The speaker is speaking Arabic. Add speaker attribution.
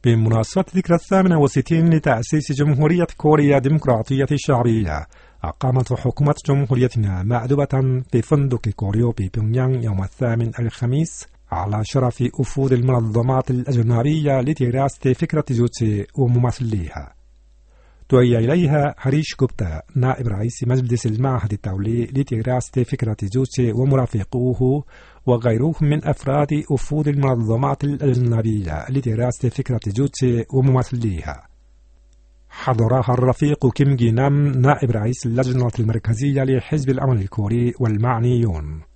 Speaker 1: بمناسبة ذكرى 68 لتأسيس جمهورية كوريا الديمقراطية الشعبية، أقامت حكومة جمهوريتنا مأدبة بفندق كوريو ببيونغيانغ يوم الثامن الخميس على شرف أفود المنظمات الأجنبية لدراسة فكرة جوتسي وممثليها. دعي إليها هريش غوبتا نائب رئيس مجلس المعهد الدولي لدراسة فكرة جوتسي ومرافقوه وغيرهم من أفراد أفود المنظمات الأجنبية لدراسة فكرة جوتسي وممثليها. حضرها الرفيق كيم جي نام نائب رئيس اللجنة المركزية لحزب العمل الكوري والمعنيون.